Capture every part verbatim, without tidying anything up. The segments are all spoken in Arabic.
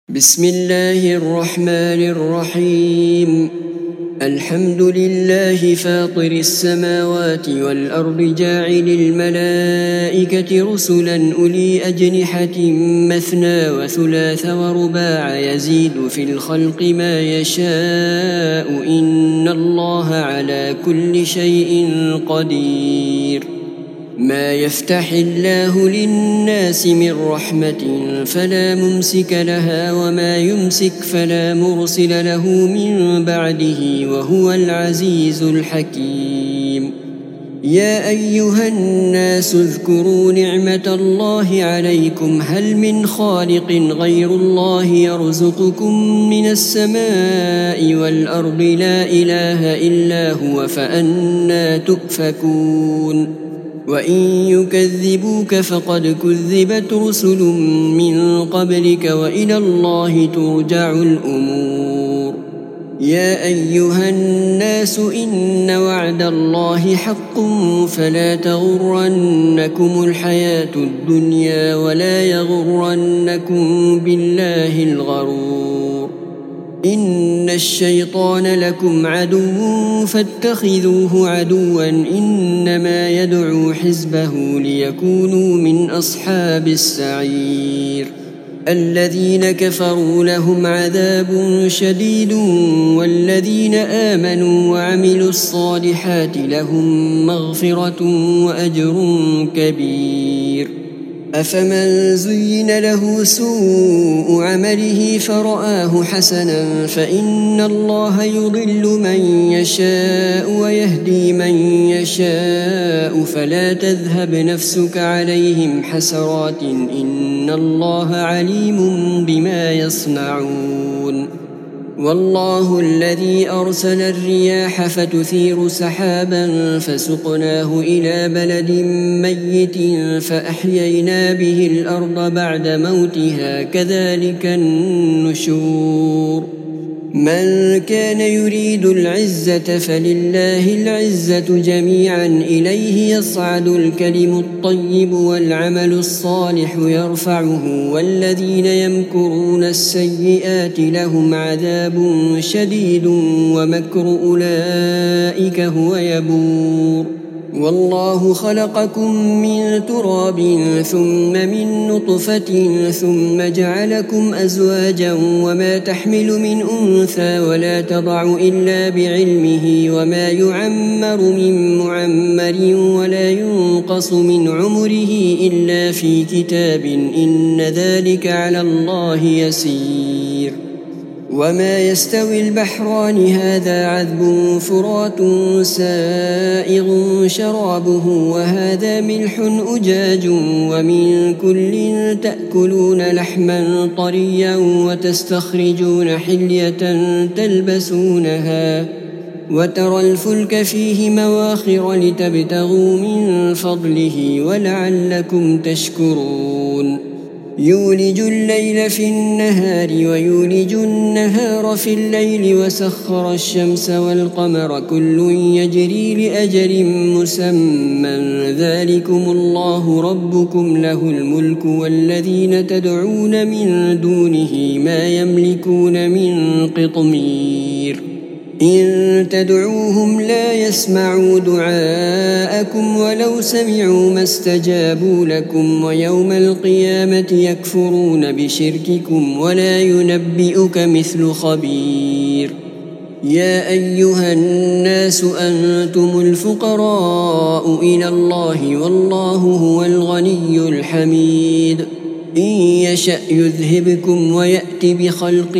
بسم الله الرحمن الرحيم. الحمد لله فاطر السماوات والأرض جاعل الملائكة رسلا أولي أجنحة مثنى وثلاث ورباع يزيد في الخلق ما يشاء إن الله على كل شيء قدير. ما يفتح الله للناس من رحمة فلا ممسك لها وما يمسك فلا مرسل له من بعده وهو العزيز الحكيم. يا أيها الناس اذكروا نعمة الله عليكم هل من خالق غير الله يرزقكم من السماء والأرض لا إله إلا هو فأنى تؤفكون. وإن يكذبوك فقد كذبت رسل من قبلك وإلى الله ترجع الأمور. يا أيها الناس إن وعد الله حق فلا تغرنكم الحياة الدنيا ولا يغرنكم بالله الغرور. إن الشيطان لكم عدو فاتخذوه عدوا إنما يدعو حزبه ليكونوا من أصحاب السعير. الذين كفروا لهم عذاب شديد والذين آمنوا وعملوا الصالحات لهم مغفرة وأجر كبير. أفمن زين له سوء عمله فرآه حسنا فإن الله يضل من يشاء ويهدي من يشاء فلا تذهب نفسك عليهم حسرات إن الله عليم بما يصنعون. والله الذي أرسل الرياح فتثير سحابا فسقناه إلى بلد ميت فأحيينا به الأرض بعد موتها كذلك النشور. من كان يريد العزة فلله العزة جميعا إليه يصعد الكلم الطيب والعمل الصالح يرفعه والذين يمكرون السيئات لهم عذاب شديد ومكر أولئك هو يبور. والله خلقكم من تراب ثم من نطفة ثم جعلكم أزواجا وما تحمل من أنثى ولا تضع إلا بعلمه وما يعمر من معمر ولا ينقص من عمره إلا في كتاب إن ذلك على الله يسير. وما يستوي البحران هذا عذب فرات سائغ شرابه وهذا ملح أجاج ومن كل تأكلون لحما طريا وتستخرجون حلية تلبسونها وترى الفلك فيه مواخر لتبتغوا من فضله ولعلكم تشكرون. يولج الليل في النهار ويولج النهار في الليل وسخر الشمس والقمر كل يجري لأجل مسمى ذلكم الله ربكم له الملك والذين تدعون من دونه ما يملكون من قطمير. إن تدعوهم لا يسمعوا دعاءكم ولو سمعوا ما استجابوا لكم ويوم القيامة يكفرون بشرككم ولا ينبئك مثل خبير. يا أيها الناس أنتم الفقراء إلى الله والله هو الغني الحميد. إن يشأ يذهبكم ويأتي بخلق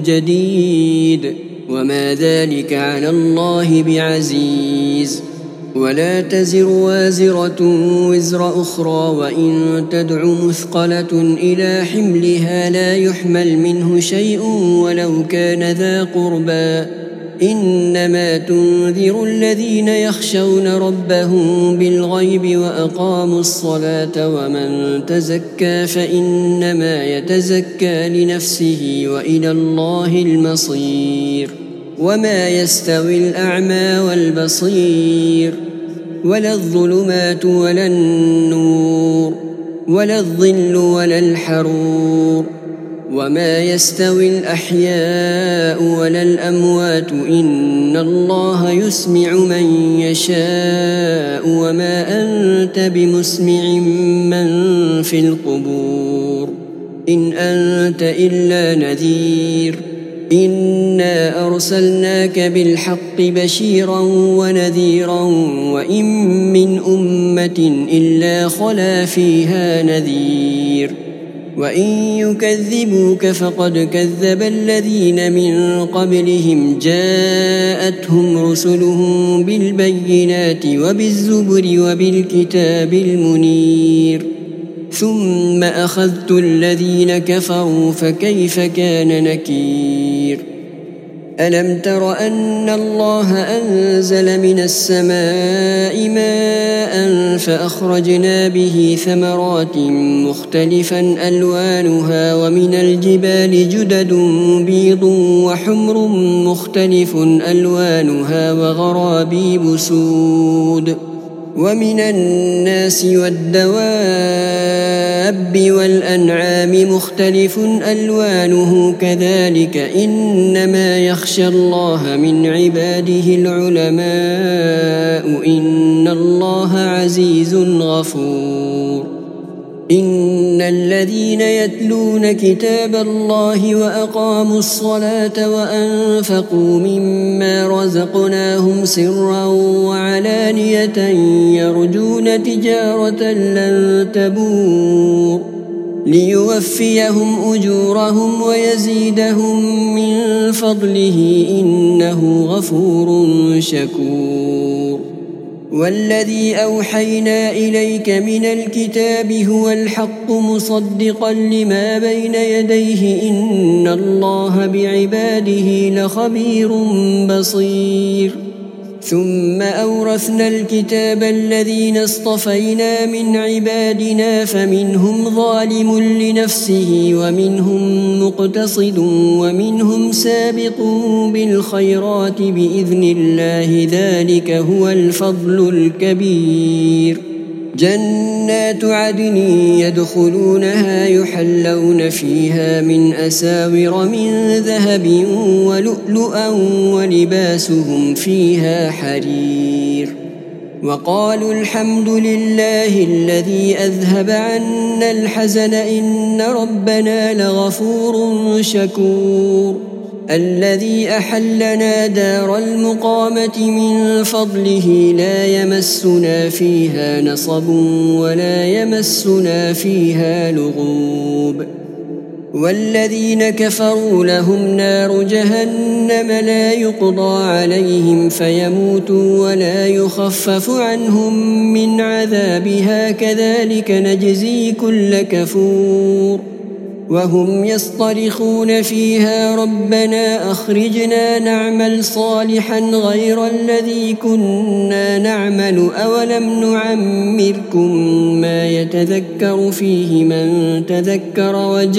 جديد وما ذلك على الله بعزيز. ولا تزر وازرة وزر أخرى وإن تدع مثقلة إلى حملها لا يحمل منه شيء ولو كان ذا قربى. إنما تنذر الذين يخشون ربهم بالغيب وأقاموا الصلاة ومن تزكى فإنما يتزكى لنفسه وإلى الله المصير. وما يستوي الأعمى والبصير ولا الظلمات ولا النور ولا الظل ولا الحرور وما يستوي الأحياء ولا الأموات إن الله يسمع من يشاء وما أنت بمسمع من في القبور إن أنت إلا نذير إنا أرسلناك بالحق بشيرا ونذيرا وإن من أمة إلا خلا فيها نذير وإن يكذبوك فقد كذب الذين من قبلهم جاءتهم رسلهم بالبينات وبالزبر وبالكتاب المنير ثم أخذت الذين كفروا فكيف كان نكير ألم تر أن الله أنزل من السماء ماء فأخرجنا به ثمرات مختلفا ألوانها ومن الجبال جدد بيض وحمر مختلف ألوانها وغرابيب سود ومن الناس والدواب والأنعام مختلف ألوانه كذلك إنما يخشى الله من عباده العلماء إن الله عزيز غفور إن الذين يتلون كتاب الله وأقاموا الصلاة وأنفقوا مما رزقناهم سرا وعلانية يرجون تجارة لن تبور ليوفيهم أجورهم ويزيدهم من فضله إنه غفور شكور والذي أوحينا إليك من الكتاب هو الحق مصدقا لما بين يديه إن الله بعباده لخبير بصير ثم أورثنا الكتاب الذين اصطفينا من عبادنا فمنهم ظالم لنفسه ومنهم مقتصد ومنهم سابق بالخيرات بإذن الله ذلك هو الفضل الكبير جنات عدن يدخلونها يحلون فيها من أساور من ذهب ولؤلؤا ولباسهم فيها حرير وقالوا الحمد لله الذي أذهب عنا الحزن إن ربنا لغفور شكور الذي أحلنا دار المقامة من فضله لا يمسنا فيها نصب ولا يمسنا فيها لغوب والذين كفروا لهم نار جهنم لا يقضى عليهم فيموتوا ولا يخفف عنهم من عذابها كذلك نجزي كل كفور وهم يصطرخون فيها ربنا أخرجنا نعمل صالحا غير الذي كنا نعمل أولم نعمركم ما يتذكر فيه من تذكر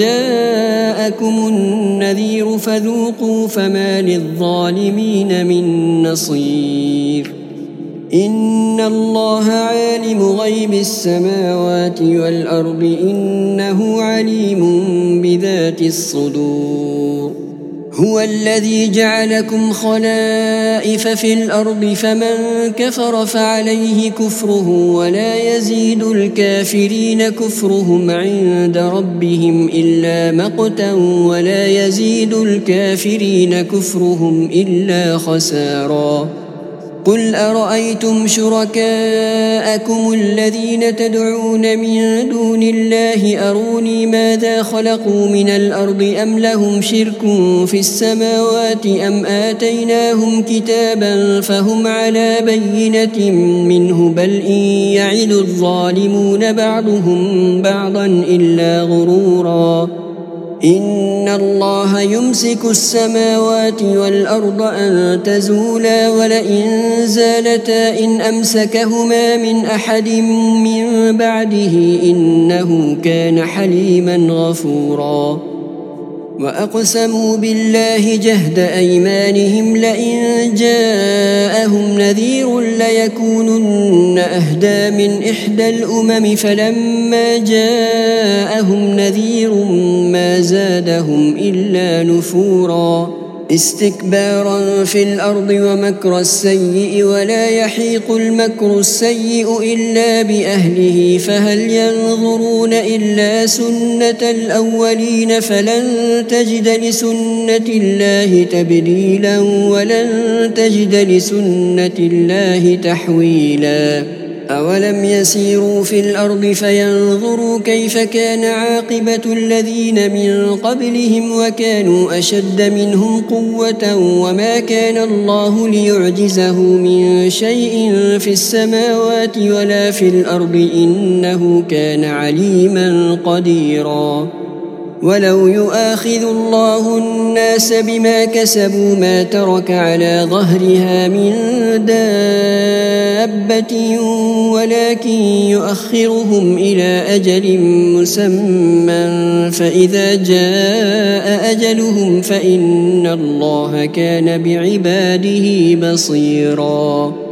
وجاءكم النذير فذوقوا فما للظالمين من نصير إن الله عالم غيب السماوات والأرض إنه عليم بذات الصدور هو الذي جعلكم خلائف في الأرض فمن كفر فعليه كفره ولا يزيد الكافرين كفرهم عند ربهم إلا مقتا ولا يزيد الكافرين كفرهم إلا خسارا قل أرأيتم شركاءكم الذين تدعون من دون الله أروني ماذا خلقوا من الأرض أم لهم شرك في السماوات أم آتيناهم كتابا فهم على بينة منه بل إن يعد الظالمون بعضهم بعضا إلا غرورا إن الله يمسك السماوات والأرض أن تزولا ولئن زالتا إن أمسكهما من أحد من بعده إنه كان حليما غفورا وأقسموا بالله جهد أيمانهم لئن جاءهم نذير ليكونن أهدى من إحدى الأمم فلما جاءهم نذير ما زادهم إلا نفورا استكبارا في الأرض ومكر السيء ولا يحيق المكر السيء إلا بأهله فهل ينظرون إلا سنة الأولين فلن تجد لسنة الله تبديلا ولن تجد لسنة الله تحويلا أولم يسيروا في الأرض فينظروا كيف كان عاقبة الذين من قبلهم وكانوا أشد منهم قوة وما كان الله ليعجزه من شيء في السماوات ولا في الأرض إنه كان عليما قديرا ولو يؤاخذ الله الناس بما كسبوا ما ترك على ظهرها من دابة ولكن يؤخرهم إلى أجل مسمى فإذا جاء أجلهم فإن الله كان بعباده بصيراً